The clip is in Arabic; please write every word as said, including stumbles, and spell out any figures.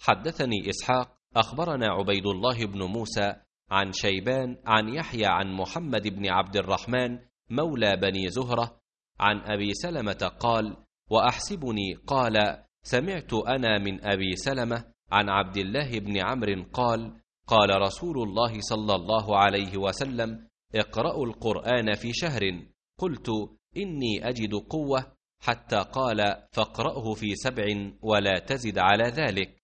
حدثني إسحاق أخبرنا عبيد الله بن موسى عن شيبان عن يحيى عن محمد بن عبد الرحمن مولى بني زهرة عن أبي سلمة قال: وأحسبني قال: سمعت أنا من أبي سلمة عن عبد الله بن عمرو قال: قال رسول الله صلى الله عليه وسلم: اقرأوا القرآن في شهر. قلت: إني أجد قوة، حتى قال: فاقرأه في سبع ولا تزد على ذلك.